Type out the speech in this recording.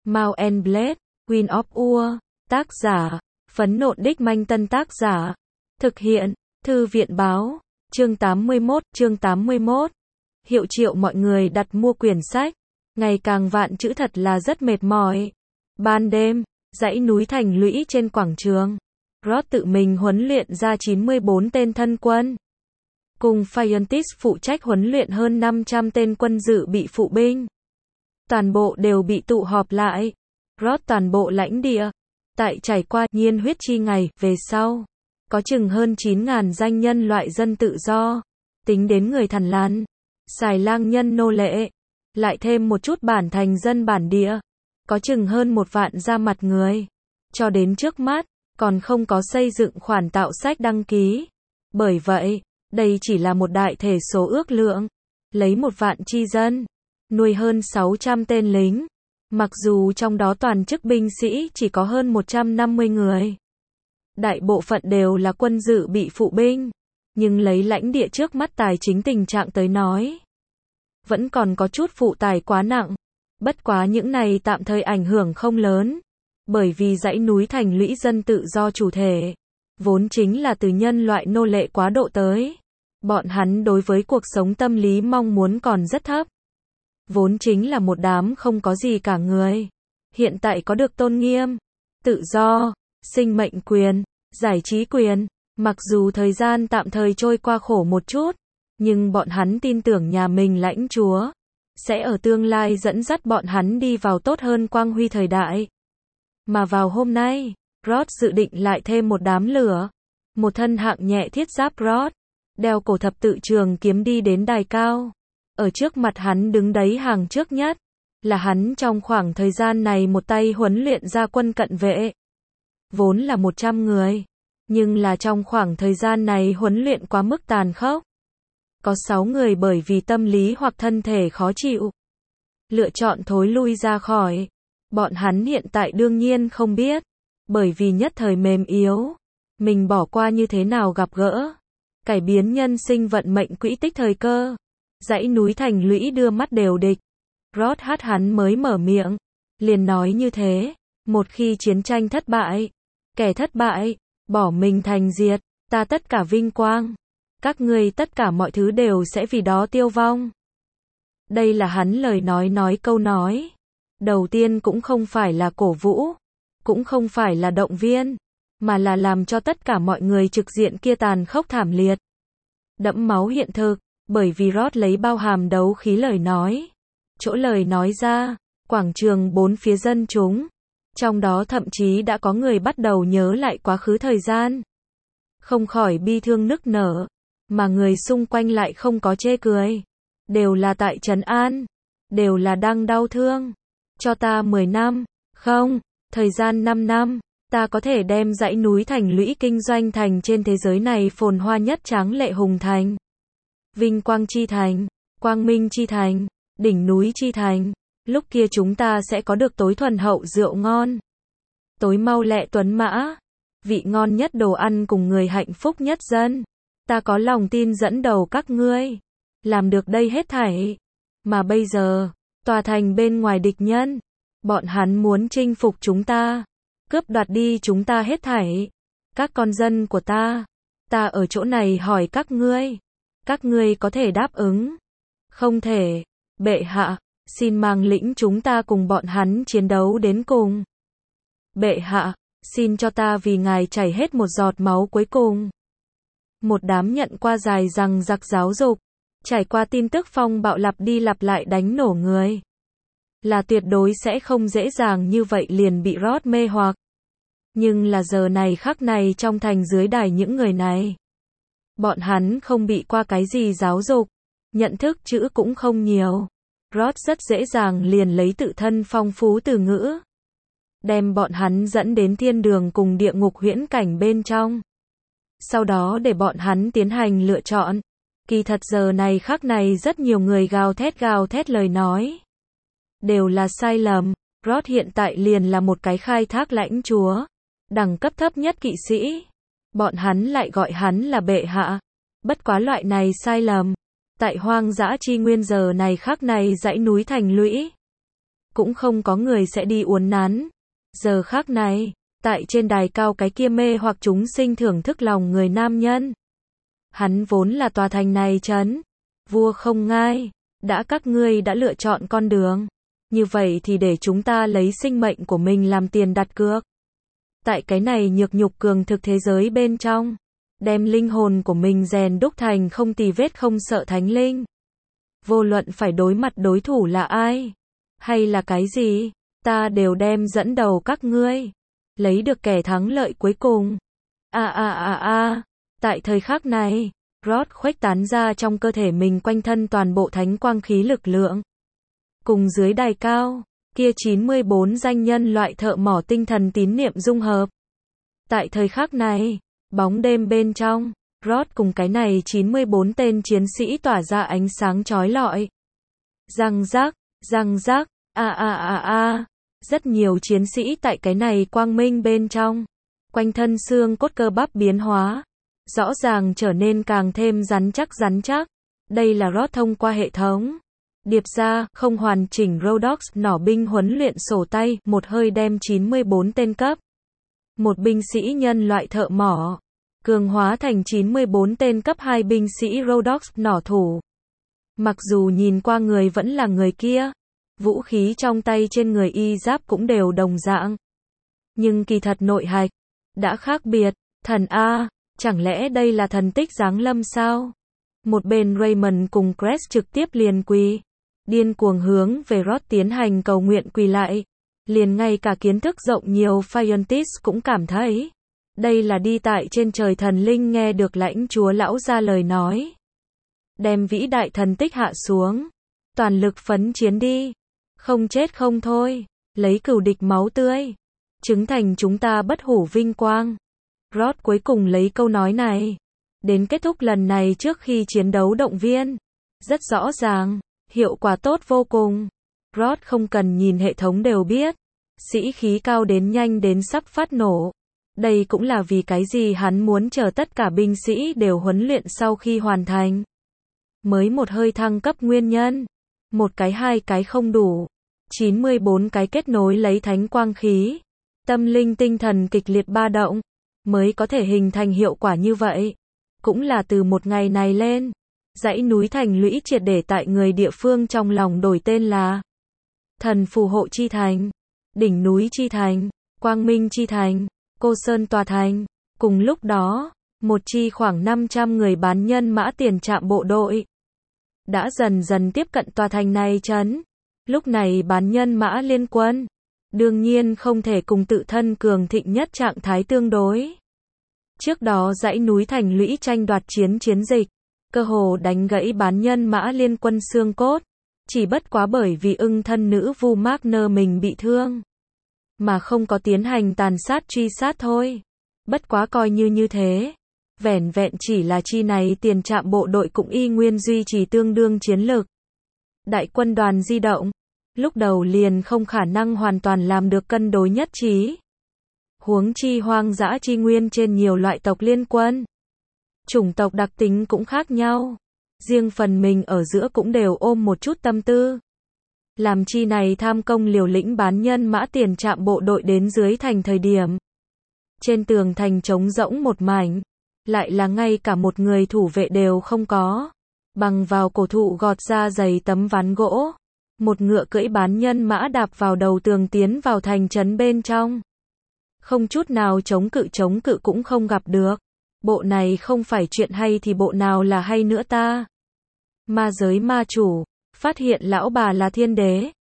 Mount and Blade, Queen of Ur, tác giả, Phấn Nộn Đích Manh Tân tác giả, thực hiện, Thư viện báo, chương 81, hiệu triệu mọi người đặt mua quyển sách, ngày càng vạn chữ thật là rất mệt mỏi. Ban đêm, dãy núi thành lũy trên quảng trường, Roth tự mình huấn luyện ra 94 tên thân quân. Cùng Phaeontis phụ trách huấn luyện hơn 500 tên quân dự bị phụ binh. Toàn bộ đều bị tụ họp lại. Roth toàn bộ lãnh địa. Tại trải qua nhiên huyết chi ngày, về sau, có chừng hơn 9.000 danh nhân loại dân tự do. Tính đến người Thằn Lằn, xài lang nhân nô lệ. Lại thêm một chút bản thành dân bản địa. Có chừng hơn 1 vạn ra mặt người. Cho đến trước mắt, còn không có xây dựng khoản tạo sách đăng ký. Bởi vậy, đây chỉ là một đại thể số ước lượng. Lấy 1 vạn chi dân, nuôi hơn 600 tên lính. Mặc dù trong đó toàn chức binh sĩ chỉ có hơn 150 người. Đại bộ phận đều là quân dự bị phụ binh. Nhưng lấy lãnh địa trước mắt tài chính tình trạng tới nói, vẫn còn có chút phụ tải quá nặng. Bất quá những này tạm thời ảnh hưởng không lớn. Bởi vì dãy núi thành lũy dân tự do chủ thể, vốn chính là từ nhân loại nô lệ quá độ tới. Bọn hắn đối với cuộc sống tâm lý mong muốn còn rất thấp. Vốn chính là một đám không có gì cả người. Hiện tại có được tôn nghiêm, tự do, sinh mệnh quyền, giải trí quyền. Mặc dù thời gian tạm thời trôi qua khổ một chút, nhưng bọn hắn tin tưởng nhà mình lãnh chúa sẽ ở tương lai dẫn dắt bọn hắn đi vào tốt hơn quang huy thời đại. Mà vào hôm nay, Roth dự định lại thêm một đám lửa. Một thân hạng nhẹ thiết giáp Roth, đeo cổ thập tự trường kiếm đi đến đài cao. Ở trước mặt hắn đứng đấy hàng trước nhất, là hắn trong khoảng thời gian này một tay huấn luyện ra quân cận vệ. Vốn là 100 người, nhưng là trong khoảng thời gian này huấn luyện quá mức tàn khốc. Có 6 người bởi vì tâm lý hoặc thân thể khó chịu, lựa chọn thối lui ra khỏi. Bọn hắn hiện tại đương nhiên không biết, bởi vì nhất thời mềm yếu, mình bỏ qua như thế nào gặp gỡ, cải biến nhân sinh vận mệnh quỹ tích thời cơ. Dãy núi thành lũy đưa mắt đều địch. Roth hắn mới mở miệng, liền nói như thế, một khi chiến tranh thất bại, kẻ thất bại, bỏ mình thành diệt, ta tất cả vinh quang, các ngươi tất cả mọi thứ đều sẽ vì đó tiêu vong. Đây là hắn lời nói câu nói. Đầu tiên cũng không phải là cổ vũ, cũng không phải là động viên, mà là làm cho tất cả mọi người trực diện kia tàn khốc thảm liệt, đẫm máu hiện thực. Bởi vì Roth lấy bao hàm đấu khí lời nói. Chỗ lời nói ra, quảng trường bốn phía dân chúng. Trong đó thậm chí đã có người bắt đầu nhớ lại quá khứ thời gian. Không khỏi bi thương nức nở. Mà người xung quanh lại không có chê cười. Đều là tại trấn an. Đều là đang đau thương. Cho ta 10 năm. Không, thời gian 5 năm. Ta có thể đem dãy núi thành lũy kinh doanh thành trên thế giới này phồn hoa nhất tráng lệ hùng thành. Vinh quang chi thành, quang minh chi thành, đỉnh núi chi thành. Lúc kia chúng ta sẽ có được tối thuần hậu rượu ngon, tối mau lẹ tuấn mã, vị ngon nhất đồ ăn cùng người hạnh phúc nhất dân. Ta có lòng tin dẫn đầu các ngươi làm được đây hết thảy. Mà bây giờ, tòa thành bên ngoài địch nhân, bọn hắn muốn chinh phục chúng ta, cướp đoạt đi chúng ta hết thảy. Các con dân của ta ở chỗ này hỏi các ngươi có thể đáp ứng? Không thể. Bệ hạ, xin mang lĩnh chúng ta cùng bọn hắn chiến đấu đến cùng. Bệ hạ, xin cho ta vì ngài chảy hết một giọt máu cuối cùng. Một đám nhận qua dài rằng giặc giáo dục, trải qua tin tức phong bạo lặp đi lặp lại đánh nổ người. Là tuyệt đối sẽ không dễ dàng như vậy liền bị Roth mê hoặc. Nhưng là giờ này khắc này trong thành dưới đài những người này. Bọn hắn không bị qua cái gì giáo dục, nhận thức chữ cũng không nhiều. Roth rất dễ dàng liền lấy tự thân phong phú từ ngữ, đem bọn hắn dẫn đến thiên đường cùng địa ngục huyễn cảnh bên trong. Sau đó để bọn hắn tiến hành lựa chọn. Kỳ thật giờ này khắc này rất nhiều người gào thét lời nói. Đều là sai lầm. Roth hiện tại liền là một cái khai thác lãnh chúa, đẳng cấp thấp nhất kỵ sĩ. Bọn hắn lại gọi hắn là bệ hạ. Bất quá loại này sai lầm. Tại hoang dã chi nguyên giờ này khắc này dãy núi thành lũy. cũng không có người sẽ đi uốn nắn. Giờ khắc này, tại trên đài cao cái kia mê hoặc chúng sinh thưởng thức lòng người nam nhân. Hắn vốn là tòa thành này trấn vua không ngai, đã các ngươi đã lựa chọn con đường, như vậy thì để chúng ta lấy sinh mệnh của mình làm tiền đặt cược. Tại cái này nhược nhục cường thực thế giới bên trong, đem linh hồn của mình rèn đúc thành không tì vết không sợ thánh linh. Vô luận phải đối mặt đối thủ là ai, hay là cái gì, ta đều đem dẫn đầu các ngươi, lấy được kẻ thắng lợi cuối cùng. Tại thời khắc này, Rod khuếch tán ra trong cơ thể mình quanh thân toàn bộ thánh quang khí lực lượng. Cùng dưới đài cao, kia 94 danh nhân loại thợ mỏ tinh thần tín niệm dung hợp. Tại thời khắc này, bóng đêm bên trong, Rod cùng cái này 94 tên chiến sĩ tỏa ra ánh sáng chói lọi. Răng rắc, rất nhiều chiến sĩ tại cái này quang minh bên trong, quanh thân xương cốt cơ bắp biến hóa, rõ ràng trở nên càng thêm rắn chắc. Đây là Rod thông qua hệ thống điệp ra không hoàn chỉnh Rhodox nỏ binh huấn luyện sổ tay, một hơi đem 94 tên cấp một binh sĩ nhân loại thợ mỏ cường hóa thành 94 tên cấp 2 binh sĩ Rhodox nỏ thủ. Mặc dù nhìn qua người vẫn là người kia, vũ khí trong tay trên người y giáp cũng đều đồng dạng, nhưng kỳ thật nội hạch đã khác biệt. Thần A, chẳng lẽ đây là thần tích giáng lâm sao? Một bên Raymond cùng Crest trực tiếp liền quỳ, điên cuồng hướng về Rod tiến hành cầu nguyện quỳ lại. Liền ngay cả kiến thức rộng nhiều Scientist cũng cảm thấy, đây là đi tại trên trời thần linh nghe được lãnh chúa lão ra lời nói. Đem vĩ đại thần tích hạ xuống, toàn lực phấn chiến đi, không chết không thôi, lấy cừu địch máu tươi, chứng thành chúng ta bất hủ vinh quang. Rod cuối cùng lấy câu nói này, đến kết thúc lần này trước khi chiến đấu động viên. Rất rõ ràng, hiệu quả tốt vô cùng. Rod không cần nhìn hệ thống đều biết, sĩ khí cao đến nhanh đến sắp phát nổ. Đây cũng là vì cái gì hắn muốn chờ tất cả binh sĩ đều huấn luyện sau khi hoàn thành. Mới một hơi thăng cấp nguyên nhân. Một cái hai cái không đủ. 94 cái kết nối lấy thánh quang khí. Tâm linh tinh thần kịch liệt ba động. Mới có thể hình thành hiệu quả như vậy. Cũng là từ một ngày này lên. Dãy núi thành lũy triệt để tại người địa phương trong lòng đổi tên là Thần phù hộ chi thành, đỉnh núi chi thành, quang minh chi thành, cô sơn tòa thành. Cùng lúc đó, một chi khoảng 500 người bán nhân mã tiền trạm bộ đội đã dần dần tiếp cận tòa thành này trấn. Lúc này bán nhân mã liên quân đương nhiên không thể cùng tự thân cường thịnh nhất trạng thái tương đối. Trước đó dãy núi thành lũy tranh đoạt chiến dịch, cơ hồ đánh gãy bán nhân mã liên quân xương cốt, chỉ bất quá bởi vì ưng thân nữ Vu Magner mình bị thương, mà không có tiến hành tàn sát truy sát thôi. Bất quá coi như thế, vẻn vẹn chỉ là chi này tiền trạm bộ đội cũng y nguyên duy trì tương đương chiến lực. Đại quân đoàn di động, lúc đầu liền không khả năng hoàn toàn làm được cân đối nhất trí. Huống chi hoang dã chi nguyên trên nhiều loại tộc liên quân. Chủng tộc đặc tính cũng khác nhau. Riêng phần mình ở giữa cũng đều ôm một chút tâm tư. Làm chi này tham công liều lĩnh bán nhân mã tiền trạm bộ đội đến dưới thành thời điểm. Trên tường thành trống rỗng một mảnh. Lại là ngay cả một người thủ vệ đều không có. Bằng vào cổ thụ gọt ra dày tấm ván gỗ. Một ngựa cưỡi bán nhân mã đạp vào đầu tường tiến vào thành trấn bên trong. Không chút nào chống cự cũng không gặp được. Bộ này không phải chuyện hay thì bộ nào là hay nữa ta. Ma giới ma chủ, phát hiện lão bà là thiên đế.